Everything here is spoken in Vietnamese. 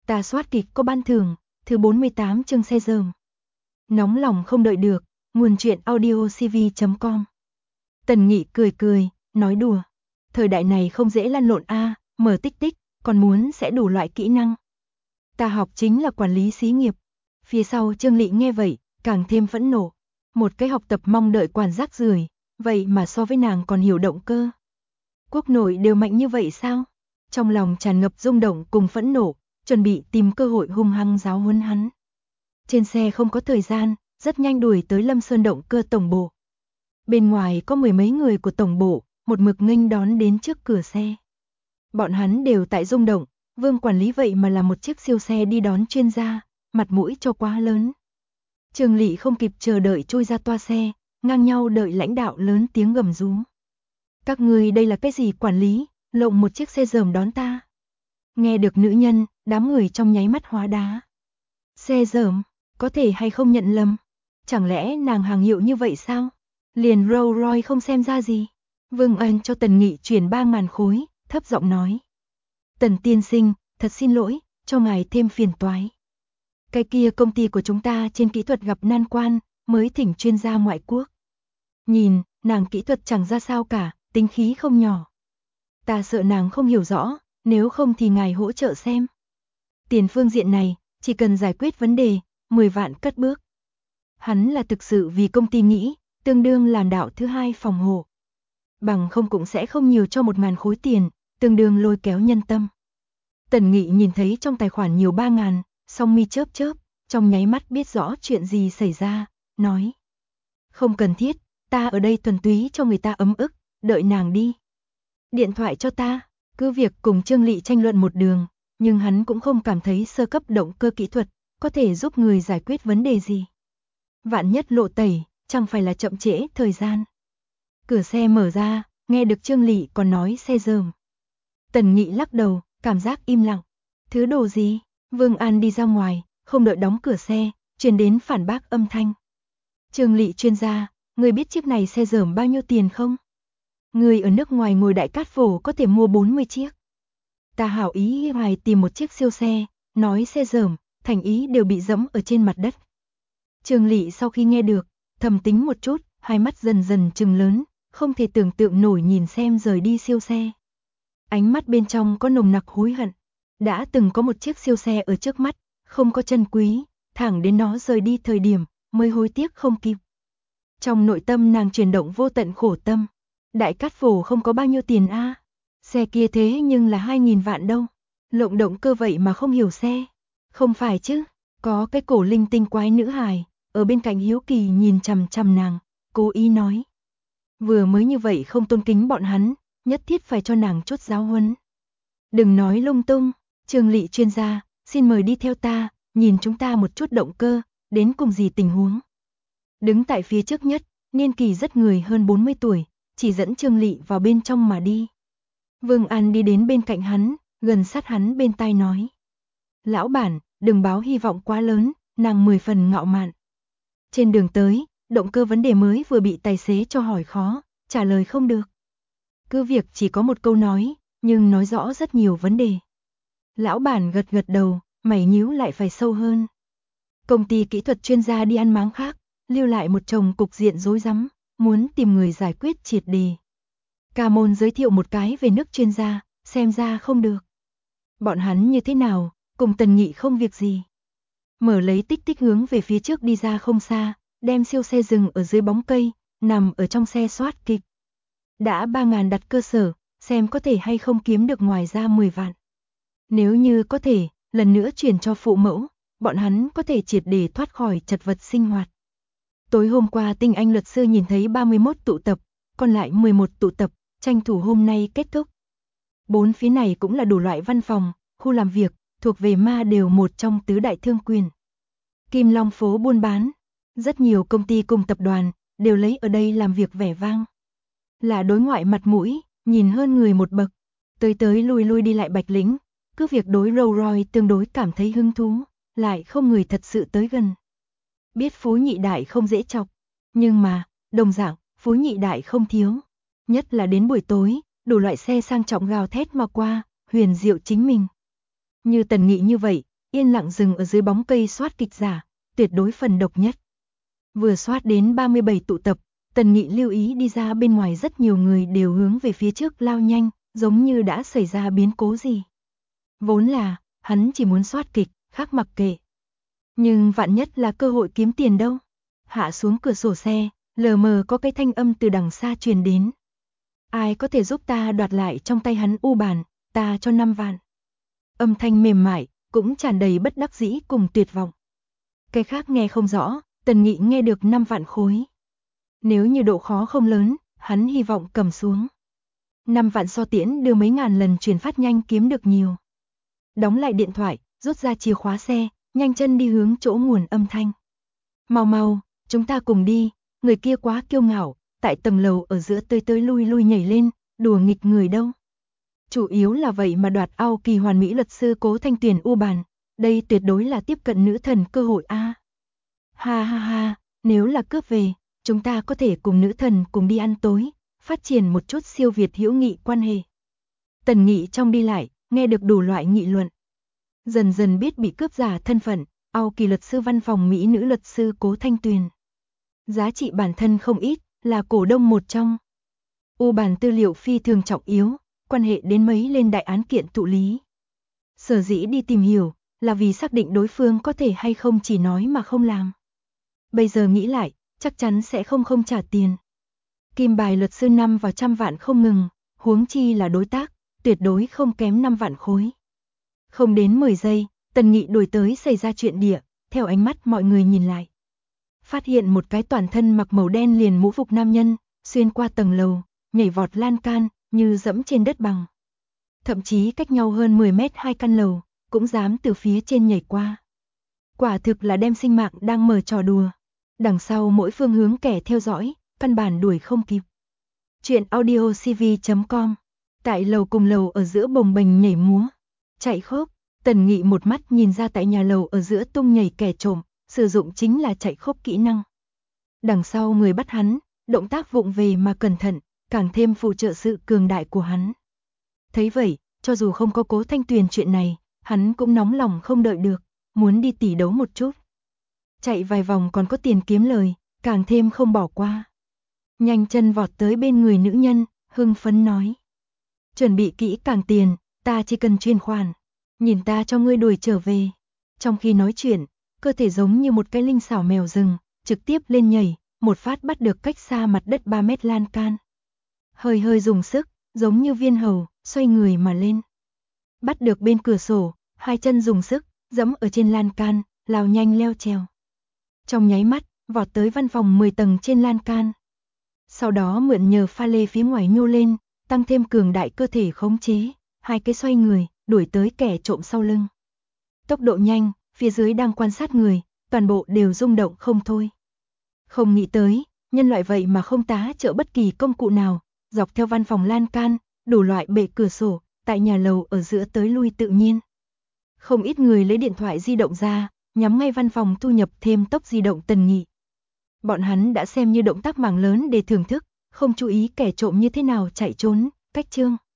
Ta soát kịch có ban thưởng, thứ 48 chương xe dởm. Nóng lòng không đợi được, nguồn truyện audiocv.com. Tần Nghị cười cười, nói đùa. Thời đại này không dễ lăn lộn a, mở tích tích, còn muốn sẽ đủ loại kỹ năng. Ta học chính là quản lý xí nghiệp. Phía sau Trương Lị nghe vậy, càng thêm phẫn nộ. Một cái học tập mong đợi quản rác rưởi, vậy mà so với nàng còn hiểu động cơ. Quốc nội đều mạnh như vậy sao? Trong lòng tràn ngập rung động cùng phẫn nộ, chuẩn bị tìm cơ hội hung hăng giáo huấn hắn. Trên xe không có thời gian, rất nhanh đuổi tới Lâm Sơn động cơ tổng bộ. Bên ngoài có mười mấy người của tổng bộ, một mực nghênh đón đến trước cửa xe. Bọn hắn đều tại rung động, Vương quản lý vậy mà là một chiếc siêu xe đi đón chuyên gia, mặt mũi cho quá lớn. Trương Lị không kịp chờ đợi chui ra toa xe, ngang nhau đợi lãnh đạo lớn tiếng gầm rú. Các người đây là cái gì quản lý, lộng một chiếc xe dởm đón ta. Nghe được nữ nhân, đám người trong nháy mắt hóa đá. Xe dởm, có thể hay không nhận lầm? Chẳng lẽ nàng hàng hiệu như vậy sao? Liền Rolls Royce không xem ra gì. Vương Ân cho Tần Nghị chuyển 3.000 khối, thấp giọng nói. Tần tiên sinh, thật xin lỗi, cho ngài thêm phiền toái. Cái kia công ty của chúng ta trên kỹ thuật gặp nan quan, mới thỉnh chuyên gia ngoại quốc. Nhìn, nàng kỹ thuật chẳng ra sao cả, tính khí không nhỏ. Ta sợ nàng không hiểu rõ, nếu không thì ngài hỗ trợ xem. Tiền phương diện này, chỉ cần giải quyết vấn đề, 10 vạn cất bước. Hắn là thực sự vì công ty nghĩ, tương đương làm đạo thứ hai phòng hộ. Bằng không cũng sẽ không nhiều cho 1.000 khối tiền, tương đương lôi kéo nhân tâm. Tần Nghị nhìn thấy trong tài khoản nhiều 3.000, song mi chớp chớp, trong nháy mắt biết rõ chuyện gì xảy ra, nói. Không cần thiết, ta ở đây thuần túy cho người ta ấm ức, đợi nàng đi. Điện thoại cho ta, cứ việc cùng Trương Lị tranh luận một đường, nhưng hắn cũng không cảm thấy sơ cấp động cơ kỹ thuật có thể giúp người giải quyết vấn đề gì. Vạn nhất lộ tẩy, chẳng phải là chậm trễ thời gian. Cửa xe mở ra, nghe được Trương Lị còn nói xe dởm. Tần Nghị lắc đầu, cảm giác im lặng. Thứ đồ gì? Vương An đi ra ngoài, không đợi đóng cửa xe, truyền đến phản bác âm thanh. Trương Lị chuyên gia, người biết chiếc này xe dởm bao nhiêu tiền không? Người ở nước ngoài ngồi đại cát phổ có thể mua 40 chiếc. Ta hảo ý hoài tìm một chiếc siêu xe, nói xe dởm, thành ý đều bị dẫm ở trên mặt đất. Trương Lị sau khi nghe được, thầm tính một chút, hai mắt dần dần trừng lớn, không thể tưởng tượng nổi nhìn xem rời đi siêu xe. Ánh mắt bên trong có nồng nặc hối hận. Đã từng có một chiếc siêu xe ở trước mắt, không có chân quý, thẳng đến nó rời đi thời điểm, mới hối tiếc không kịp. Trong nội tâm nàng chuyển động vô tận khổ tâm. Đại cát phổ không có bao nhiêu tiền a, xe kia thế nhưng là 2.000 vạn đâu. Lộng động cơ vậy mà không hiểu xe. Không phải chứ, có cái cổ linh tinh quái nữ hài, ở bên cạnh hiếu kỳ nhìn chằm chằm nàng, cố ý nói. Vừa mới như vậy không tôn kính bọn hắn, nhất thiết phải cho nàng chút giáo huấn. Đừng nói lung tung, Trương Lị chuyên gia, xin mời đi theo ta, nhìn chúng ta một chút động cơ, đến cùng gì tình huống. Đứng tại phía trước nhất, niên kỳ rất người hơn 40 tuổi, chỉ dẫn Trương Lị vào bên trong mà đi. Vương An đi đến bên cạnh hắn, gần sát hắn bên tai nói. Lão bản, đừng báo hy vọng quá lớn, nàng 10 phần ngạo mạn. Trên đường tới, động cơ vấn đề mới vừa bị tài xế cho hỏi khó, trả lời không được. Cứ việc chỉ có một câu nói, nhưng nói rõ rất nhiều vấn đề. Lão bản gật gật đầu, mày nhíu lại phải sâu hơn. Công ty kỹ thuật chuyên gia đi ăn máng khác, lưu lại một chồng cục diện rối rắm, muốn tìm người giải quyết triệt đề. Ca môn giới thiệu một cái về nước chuyên gia, xem ra không được. Bọn hắn như thế nào, cùng Tần Nghị không việc gì. Mở lấy tích tích hướng về phía trước đi ra không xa, đem siêu xe dừng ở dưới bóng cây, nằm ở trong xe soát kịch. Đã 3.000 đặt cơ sở, xem có thể hay không kiếm được ngoài ra 10 vạn. Nếu như có thể, lần nữa chuyển cho phụ mẫu, bọn hắn có thể triệt để thoát khỏi chật vật sinh hoạt. Tối hôm qua Tinh Anh luật sư nhìn thấy 31 tụ tập, còn lại 11 tụ tập, tranh thủ hôm nay kết thúc. Bốn phía này cũng là đủ loại văn phòng, khu làm việc, thuộc về ma đều một trong tứ đại thương quyền. Kim Long phố buôn bán, rất nhiều công ty cùng tập đoàn, đều lấy ở đây làm việc vẻ vang. Là đối ngoại mặt mũi, nhìn hơn người một bậc, tới lui lui đi lại Bạch Lĩnh, cứ việc đối Rolls Royce tương đối cảm thấy hứng thú, lại không người thật sự tới gần. Biết Phú Nhị Đại không dễ chọc, nhưng mà, đồng dạng, Phú Nhị Đại không thiếu. Nhất là đến buổi tối, đủ loại xe sang trọng gào thét mà qua, huyền diệu chính mình. Như Tần Nghị như vậy, yên lặng dừng ở dưới bóng cây soát kịch giả, tuyệt đối phần độc nhất. Vừa soát đến 37 tụ tập, Tần Nghị lưu ý đi ra bên ngoài rất nhiều người đều hướng về phía trước lao nhanh, giống như đã xảy ra biến cố gì. Vốn là, hắn chỉ muốn soát kịch, khác mặc kệ. Nhưng vạn nhất là cơ hội kiếm tiền đâu. Hạ xuống cửa sổ xe, lờ mờ có cái thanh âm từ đằng xa truyền đến. Ai có thể giúp ta đoạt lại trong tay hắn u bàn, ta cho 5 vạn. Âm thanh mềm mại, cũng tràn đầy bất đắc dĩ cùng tuyệt vọng. Cái khác nghe không rõ, Tần Nghị nghe được 5 vạn khối. Nếu như độ khó không lớn, hắn hy vọng cầm xuống. 5 vạn so tiễn đưa mấy ngàn lần truyền phát nhanh kiếm được nhiều. Đóng lại điện thoại, rút ra chìa khóa xe, nhanh chân đi hướng chỗ nguồn âm thanh. Mau mau, chúng ta cùng đi, người kia quá kiêu ngạo, tại tầng lầu ở giữa tới lui lui nhảy lên, đùa nghịch người đâu. Chủ yếu là vậy mà đoạt ao kỳ hoàn mỹ luật sư Cố Thanh Tuyền u bàn, đây tuyệt đối là tiếp cận nữ thần cơ hội a. Ha ha ha, nếu là cướp về, chúng ta có thể cùng nữ thần cùng đi ăn tối, phát triển một chút siêu việt hữu nghị quan hệ. Tần Nghị trong đi lại, nghe được đủ loại nghị luận. Dần dần biết bị cướp giả thân phận, ao kỳ luật sư văn phòng mỹ nữ luật sư Cố Thanh Tuyền. Giá trị bản thân không ít, là cổ đông một trong. U bàn tư liệu phi thường trọng yếu, quan hệ đến mấy lên đại án kiện thụ lý. Sở dĩ đi tìm hiểu, là vì xác định đối phương có thể hay không chỉ nói mà không làm. Bây giờ nghĩ lại, chắc chắn sẽ không trả tiền. Kim bài luật sư 5 vào 100 vạn không ngừng, huống chi là đối tác, tuyệt đối không kém 5 vạn khối. Không đến 10 giây, Tần Nghị đuổi tới xảy ra chuyện địa, theo ánh mắt mọi người nhìn lại. Phát hiện một cái toàn thân mặc màu đen liền mũ phục nam nhân, xuyên qua tầng lầu, nhảy vọt lan can, như dẫm trên đất bằng. Thậm chí cách nhau hơn 10 mét hai căn lầu, cũng dám từ phía trên nhảy qua. Quả thực là đem sinh mạng đang mở trò đùa. Đằng sau mỗi phương hướng kẻ theo dõi, căn bản đuổi không kịp. Chuyện audiocv.com. Tại lầu cùng lầu ở giữa bồng bềnh nhảy múa, chạy khốp, Tần Nghị một mắt nhìn ra tại nhà lầu ở giữa tung nhảy kẻ trộm, sử dụng chính là chạy khốp kỹ năng. Đằng sau người bắt hắn, động tác vụng về mà cẩn thận, càng thêm phụ trợ sự cường đại của hắn. Thấy vậy, cho dù không có Cố Thanh Tuyền chuyện này, hắn cũng nóng lòng không đợi được, muốn đi tỉ đấu một chút. Chạy vài vòng còn có tiền kiếm lời, càng thêm không bỏ qua. Nhanh chân vọt tới bên người nữ nhân, hưng phấn nói. Chuẩn bị kỹ càng tiền, ta chỉ cần chuyển khoản, nhìn ta cho ngươi đuổi trở về. Trong khi nói chuyện, cơ thể giống như một cái linh xảo mèo rừng, trực tiếp lên nhảy, một phát bắt được cách xa mặt đất 3 mét lan can. Hơi hơi dùng sức, giống như viên hầu, xoay người mà lên. Bắt được bên cửa sổ, hai chân dùng sức, giẫm ở trên lan can, lao nhanh leo trèo. Trong nháy mắt, vọt tới văn phòng 10 tầng trên lan can. Sau đó mượn nhờ pha lê phía ngoài nhô lên, tăng thêm cường đại cơ thể khống chế, hai cái xoay người, đuổi tới kẻ trộm sau lưng. Tốc độ nhanh, phía dưới đang quan sát người, toàn bộ đều rung động không thôi. Không nghĩ tới, nhân loại vậy mà không tá trợ bất kỳ công cụ nào, dọc theo văn phòng lan can, đủ loại bệ cửa sổ, tại nhà lầu ở giữa tới lui tự nhiên. Không ít người lấy điện thoại di động ra, nhắm ngay văn phòng thu nhập thêm tốc di động Tần Nghị. Bọn hắn đã xem như động tác mảng lớn để thưởng thức, không chú ý kẻ trộm như thế nào chạy trốn, cách chương.